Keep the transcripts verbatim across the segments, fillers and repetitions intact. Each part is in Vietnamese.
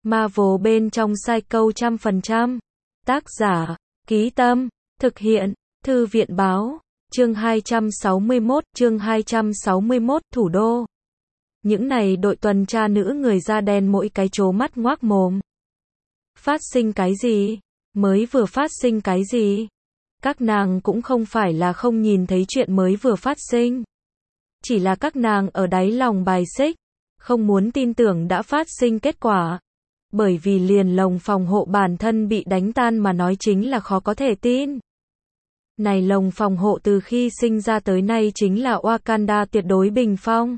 Marvel bên trong Psycho trăm phần trăm. Tác giả, Ký Tâm, thực hiện, Thư viện báo, chương hai trăm sáu mươi mốt, chương hai trăm sáu mươi mốt, thủ đô. Những này đội tuần tra nữ người da đen mỗi cái trố mắt ngoác mồm. Phát sinh cái gì? Mới vừa phát sinh cái gì? Các nàng cũng không phải là không nhìn thấy chuyện mới vừa phát sinh. Chỉ là các nàng ở đáy lòng bài xích, không muốn tin tưởng đã phát sinh kết quả. Bởi vì liền lồng phòng hộ bản thân bị đánh tan mà nói chính là khó có thể tin. Này lồng phòng hộ từ khi sinh ra tới nay chính là Wakanda tuyệt đối bình phong.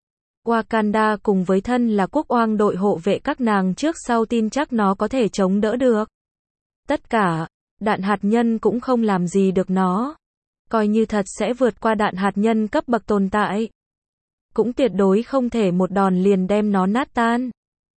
Wakanda cùng với thân là quốc oang đội hộ vệ các nàng trước sau tin chắc nó có thể chống đỡ được. Tất cả, đạn hạt nhân cũng không làm gì được nó. Coi như thật sẽ vượt qua đạn hạt nhân cấp bậc tồn tại. Cũng tuyệt đối không thể một đòn liền đem nó nát tan.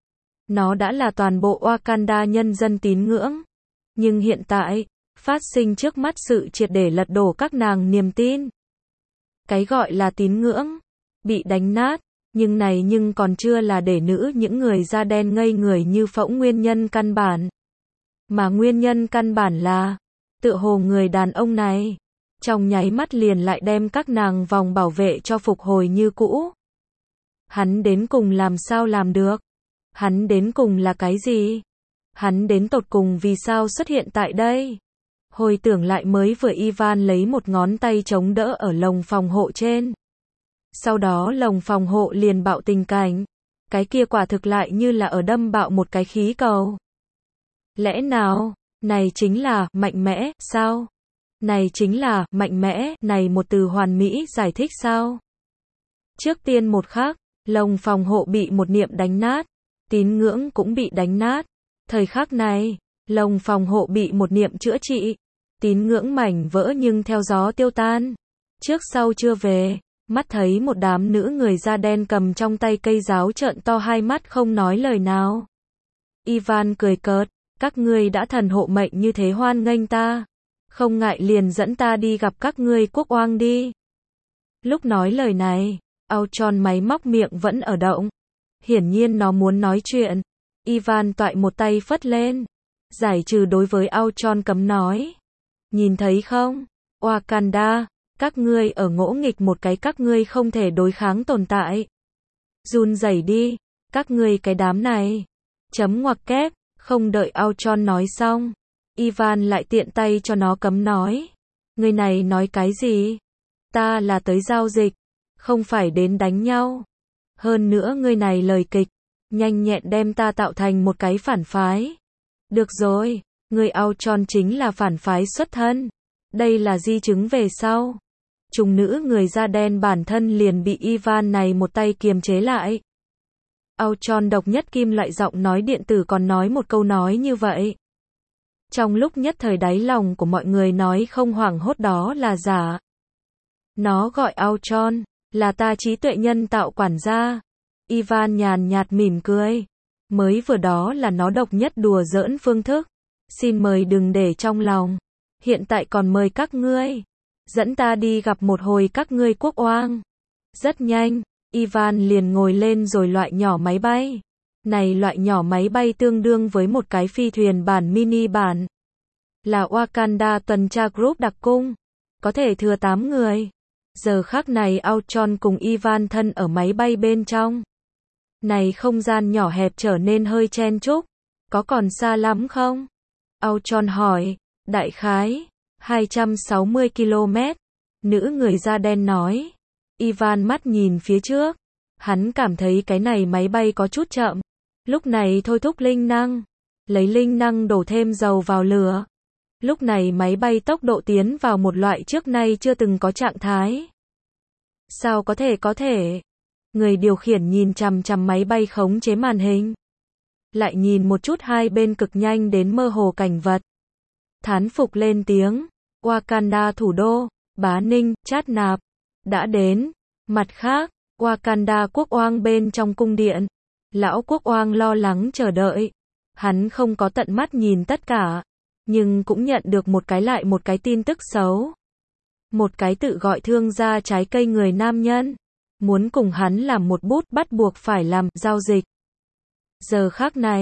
Nó đã là toàn bộ Wakanda nhân dân tín ngưỡng. Nhưng hiện tại, phát sinh trước mắt sự triệt để lật đổ các nàng niềm tin. Cái gọi là tín ngưỡng, bị đánh nát, nhưng này nhưng còn chưa là để nữ những người da đen ngây người như phỗng nguyên nhân căn bản. Mà nguyên nhân căn bản là, tựa hồ người đàn ông này, trong nháy mắt liền lại đem các nàng vòng bảo vệ cho phục hồi như cũ. Hắn đến cùng làm sao làm được? Hắn đến cùng là cái gì? Hắn đến tột cùng vì sao xuất hiện tại đây? Hồi tưởng lại mới vừa Ivan lấy một ngón tay chống đỡ ở lồng phòng hộ trên. Sau đó lồng phòng hộ liền bạo tình cảnh. Cái kia quả thực lại như là ở đâm bạo một cái khí cầu. Lẽ nào, này chính là mạnh mẽ, sao? Này chính là mạnh mẽ, này một từ hoàn mỹ giải thích sao? Trước tiên một khắc, lồng phòng hộ bị một niệm đánh nát, tín ngưỡng cũng bị đánh nát. Thời khắc này, lồng phòng hộ bị một niệm chữa trị, tín ngưỡng mảnh vỡ nhưng theo gió tiêu tan. Trước sau chưa về, mắt thấy một đám nữ người da đen cầm trong tay cây giáo trợn to hai mắt không nói lời nào. Ivan cười cợt, các ngươi đã thần hộ mệnh như thế hoan nghênh ta. Không ngại liền dẫn ta đi gặp các ngươi quốc oang đi. Lúc nói lời này, Ultron máy móc miệng vẫn ở động. Hiển nhiên nó muốn nói chuyện. Ivan toại một tay phất lên. Giải trừ đối với Ultron cấm nói. Nhìn thấy không? Wakanda, các ngươi ở ngỗ nghịch một cái các ngươi không thể đối kháng tồn tại. Run rẩy đi, các ngươi cái đám này. Chấm ngoặc kép, không đợi Ultron nói xong. Ivan lại tiện tay cho nó cấm nói. Người này nói cái gì? Ta là tới giao dịch, không phải đến đánh nhau. Hơn nữa người này lời kịch, nhanh nhẹn đem ta tạo thành một cái phản phái. Được rồi, người Ultron chính là phản phái xuất thân. Đây là di chứng về sau. Trùng nữ người da đen bản thân liền bị Ivan này một tay kiềm chế lại. Ultron độc nhất kim loại giọng nói điện tử còn nói một câu nói như vậy. Trong lúc nhất thời đáy lòng của mọi người nói không hoảng hốt đó là giả. Nó gọi Ultron, là ta trí tuệ nhân tạo quản gia. Ivan nhàn nhạt mỉm cười. Mới vừa đó là nó độc nhất đùa giỡn phương thức. Xin mời đừng để trong lòng. Hiện tại còn mời các ngươi. Dẫn ta đi gặp một hồi các ngươi quốc oang. Rất nhanh, Ivan liền ngồi lên rồi loại nhỏ máy bay. Này loại nhỏ máy bay tương đương với một cái phi thuyền bản mini bản. Là Wakanda tuần tra group đặc cung. Có thể thừa tám người. Giờ khắc này Ultron cùng Ivan thân ở máy bay bên trong. Này không gian nhỏ hẹp trở nên hơi chen chúc. Có còn xa lắm không? Ultron hỏi. Đại khái, hai trăm sáu mươi ki lô mét. Nữ người da đen nói. Ivan mắt nhìn phía trước. Hắn cảm thấy cái này máy bay có chút chậm. Lúc này thôi thúc linh năng. Lấy linh năng đổ thêm dầu vào lửa. Lúc này máy bay tốc độ tiến vào một loại trước nay chưa từng có trạng thái. Sao có thể có thể? Người điều khiển nhìn chằm chằm máy bay khống chế màn hình. Lại nhìn một chút hai bên cực nhanh đến mơ hồ cảnh vật. Thán phục lên tiếng. Wakanda thủ đô, Bá Ninh, Chát Nạp. Đã đến. Mặt khác, Wakanda quốc oang bên trong cung điện. Lão quốc oang lo lắng chờ đợi. Hắn không có tận mắt nhìn tất cả. Nhưng cũng nhận được một cái lại một cái tin tức xấu. Một cái tự gọi thương gia trái cây người nam nhân. Muốn cùng hắn làm một bút bắt buộc phải làm giao dịch. Giờ khắc này,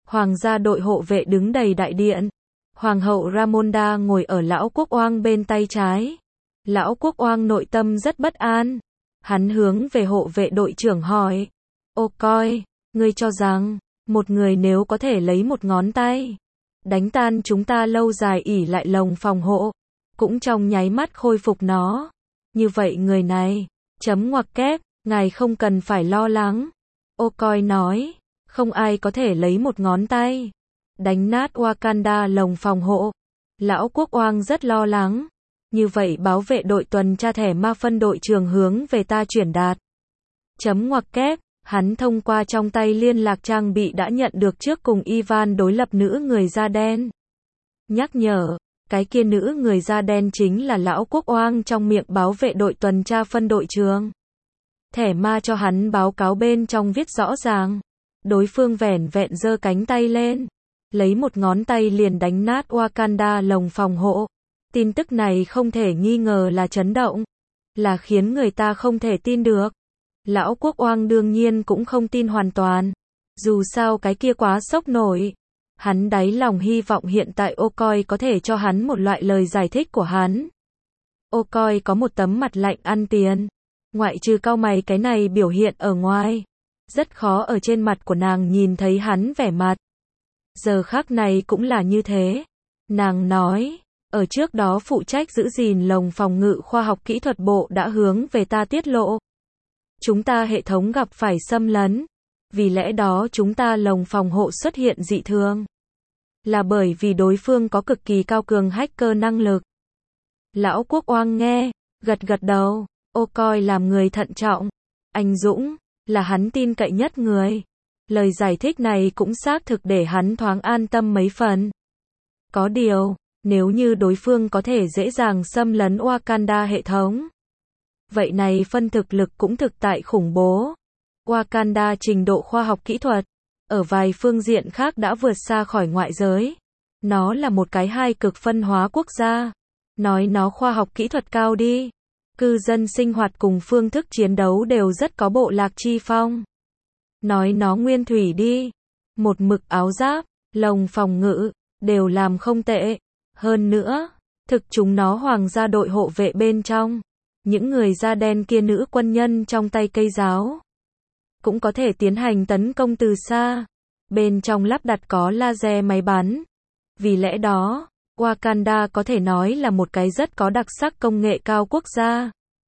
Hoàng gia đội hộ vệ đứng đầy đại điện. Hoàng hậu Ramonda ngồi ở lão quốc oang bên tay trái. Lão quốc oang nội tâm rất bất an. Hắn hướng về hộ vệ đội trưởng hỏi. Ô coi, ngươi cho rằng, một người nếu có thể lấy một ngón tay, đánh tan chúng ta lâu dài ỉ lại lồng phòng hộ, cũng trong nháy mắt khôi phục nó. Như vậy người này, chấm ngoặc kép, ngài không cần phải lo lắng. Ô coi nói, không ai có thể lấy một ngón tay, đánh nát Wakanda lồng phòng hộ. Lão quốc oang rất lo lắng. Như vậy bảo vệ đội tuần tra thẻ ma phân đội trưởng hướng về ta chuyển đạt. Chấm ngoặc kép, hắn thông qua trong tay liên lạc trang bị đã nhận được trước cùng Ivan đối lập nữ người da đen. Nhắc nhở, cái kia nữ người da đen chính là lão quốc oang trong miệng bảo vệ đội tuần tra phân đội trưởng. Thẻ ma cho hắn báo cáo bên trong viết rõ ràng. Đối phương vẻn vẹn giơ cánh tay lên, lấy một ngón tay liền đánh nát Wakanda lồng phòng hộ. Tin tức này không thể nghi ngờ là chấn động, là khiến người ta không thể tin được. Lão quốc oang đương nhiên cũng không tin hoàn toàn. Dù sao cái kia quá sốc nổi. Hắn đáy lòng hy vọng hiện tại ô coi có thể cho hắn một loại lời giải thích của hắn. Ô coi có một tấm mặt lạnh ăn tiền. Ngoại trừ cau mày cái này biểu hiện ở ngoài. Rất khó ở trên mặt của nàng nhìn thấy hắn vẻ mặt. Giờ khắc này cũng là như thế. Nàng nói, ở trước đó phụ trách giữ gìn lồng phòng ngự khoa học kỹ thuật bộ đã hướng về ta tiết lộ. Chúng ta hệ thống gặp phải xâm lấn. Vì lẽ đó chúng ta lồng phòng hộ xuất hiện dị thường. Là bởi vì đối phương có cực kỳ cao cường hacker năng lực. Lão quốc oang nghe, gật gật đầu, ô coi làm người thận trọng. Anh Dũng, là hắn tin cậy nhất người. Lời giải thích này cũng xác thực để hắn thoáng an tâm mấy phần. Có điều, nếu như đối phương có thể dễ dàng xâm lấn Wakanda hệ thống, vậy này phân thực lực cũng thực tại khủng bố. Wakanda trình độ khoa học kỹ thuật, ở vài phương diện khác đã vượt xa khỏi ngoại giới. Nó là một cái hai cực phân hóa quốc gia. Nói nó khoa học kỹ thuật cao đi. Cư dân sinh hoạt cùng phương thức chiến đấu đều rất có bộ lạc chi phong. Nói nó nguyên thủy đi. Một mực áo giáp, lồng phòng ngự, đều làm không tệ. Hơn nữa, thực chúng nó hoàng gia đội hộ vệ bên trong. Những người da đen kia nữ quân nhân trong tay cây giáo. Cũng có thể tiến hành tấn công từ xa. Bên trong lắp đặt có laser máy bắn. Vì lẽ đó, Wakanda có thể nói là một cái rất có đặc sắc công nghệ cao quốc gia.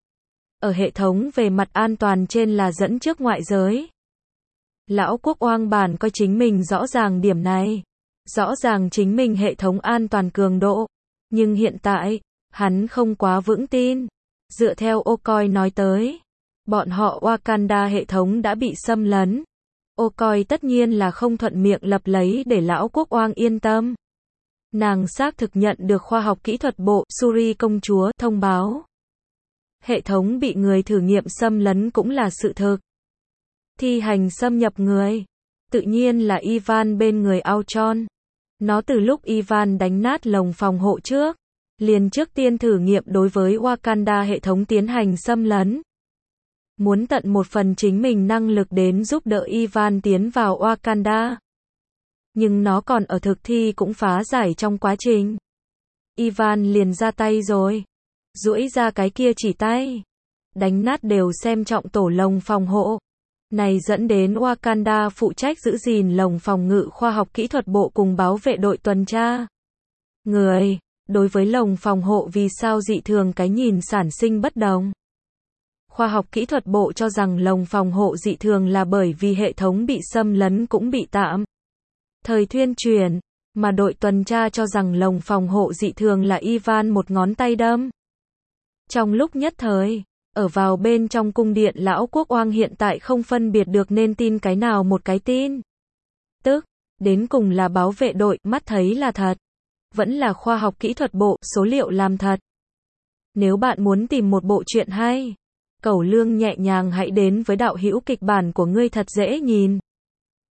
Ở hệ thống về mặt an toàn trên là dẫn trước ngoại giới. Lão quốc oang bản coi chính mình rõ ràng điểm này. Rõ ràng chính mình hệ thống an toàn cường độ. Nhưng hiện tại, hắn không quá vững tin. Dựa theo ô coi nói tới, bọn họ Wakanda hệ thống đã bị xâm lấn. Ô coi tất nhiên là không thuận miệng lập lấy để lão quốc oang yên tâm. Nàng xác thực nhận được khoa học kỹ thuật bộ Suri công chúa thông báo. Hệ thống bị người thử nghiệm xâm lấn cũng là sự thực. Thi hành xâm nhập người, tự nhiên là Ivan bên người Ultron. Nó từ lúc Ivan đánh nát lồng phòng hộ trước, liền trước tiên thử nghiệm đối với Wakanda hệ thống tiến hành xâm lấn. Muốn tận một phần chính mình năng lực đến giúp đỡ Ivan tiến vào Wakanda. Nhưng nó còn ở thực thi cũng phá giải trong quá trình. Ivan liền ra tay rồi. Duỗi ra cái kia chỉ tay. Đánh nát đều xem trọng tổ lồng phòng hộ. Này dẫn đến Wakanda phụ trách giữ gìn lồng phòng ngự khoa học kỹ thuật bộ cùng bảo vệ đội tuần tra. Người, đối với lồng phòng hộ vì sao dị thường cái nhìn sản sinh bất đồng. Khoa học kỹ thuật bộ cho rằng lồng phòng hộ dị thường là bởi vì hệ thống bị xâm lấn cũng bị tạm thời thuyên truyền, mà đội tuần tra cho rằng lồng phòng hộ dị thường là Ivan một ngón tay đâm. Trong lúc nhất thời, ở vào bên trong cung điện lão quốc oang hiện tại không phân biệt được nên tin cái nào một cái tin. Tức, đến cùng là bảo vệ đội, mắt thấy là thật. Vẫn là khoa học kỹ thuật bộ, số liệu làm thật. Nếu bạn muốn tìm một bộ truyện hay, Cẩu Lương nhẹ nhàng hãy đến với đạo hữu kịch bản của ngươi thật dễ nhìn.